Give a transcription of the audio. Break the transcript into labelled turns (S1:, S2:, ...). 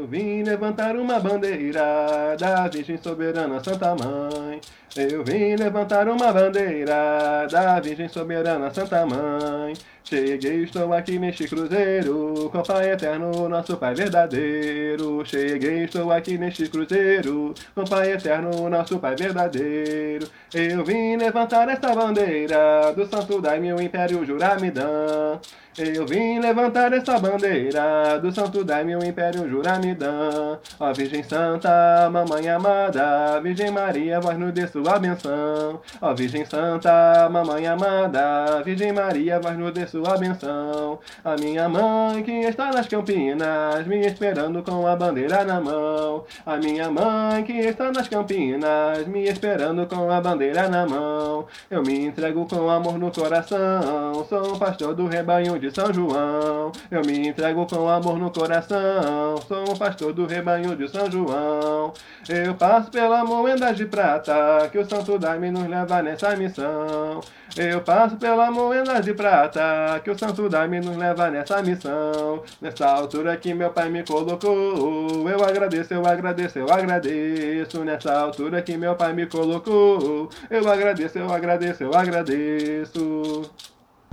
S1: Eu vim levantar uma bandeira da Virgem Soberana Santa Mãe. Eu vim levantar uma bandeira da Virgem Soberana Santa Mãe. Cheguei, estou aqui neste cruzeiro, com o Pai Eterno, nosso Pai verdadeiro. Cheguei, estou aqui neste cruzeiro, com o Pai Eterno, nosso Pai verdadeiro. Eu vim levantar esta bandeira do Santo Daime, o Império Juramidã. Eu vim levantar esta bandeira do Santo Daime, o Império Juramidã. Ó Virgem Santa, Mamãe amada, Virgem Maria, vós nos dê sua benção. Ó Virgem Santa, Mamãe amada, Virgem Maria, vós nos dê sua benção. A minha mãe que está nas Campinas, me esperando com a bandeira na mão. A minha mãe que está nas Campinas, me esperando com a bandeira na mão. Eu me entrego com amor no coração, sou um pastor do rebanho de São João. Eu me entrego com amor no coração, sou um pastor do rebanho de São João. Eu passo pela moeda de prata, que o Santo Daime nos leva nessa missão. Eu passo pela moeda de prata, que o Santo Daime nos leva nessa missão. Nessa altura que meu pai me colocou, eu agradeço, eu agradeço, eu agradeço. Nessa altura que meu pai me colocou, eu agradeço, eu agradeço, eu agradeço.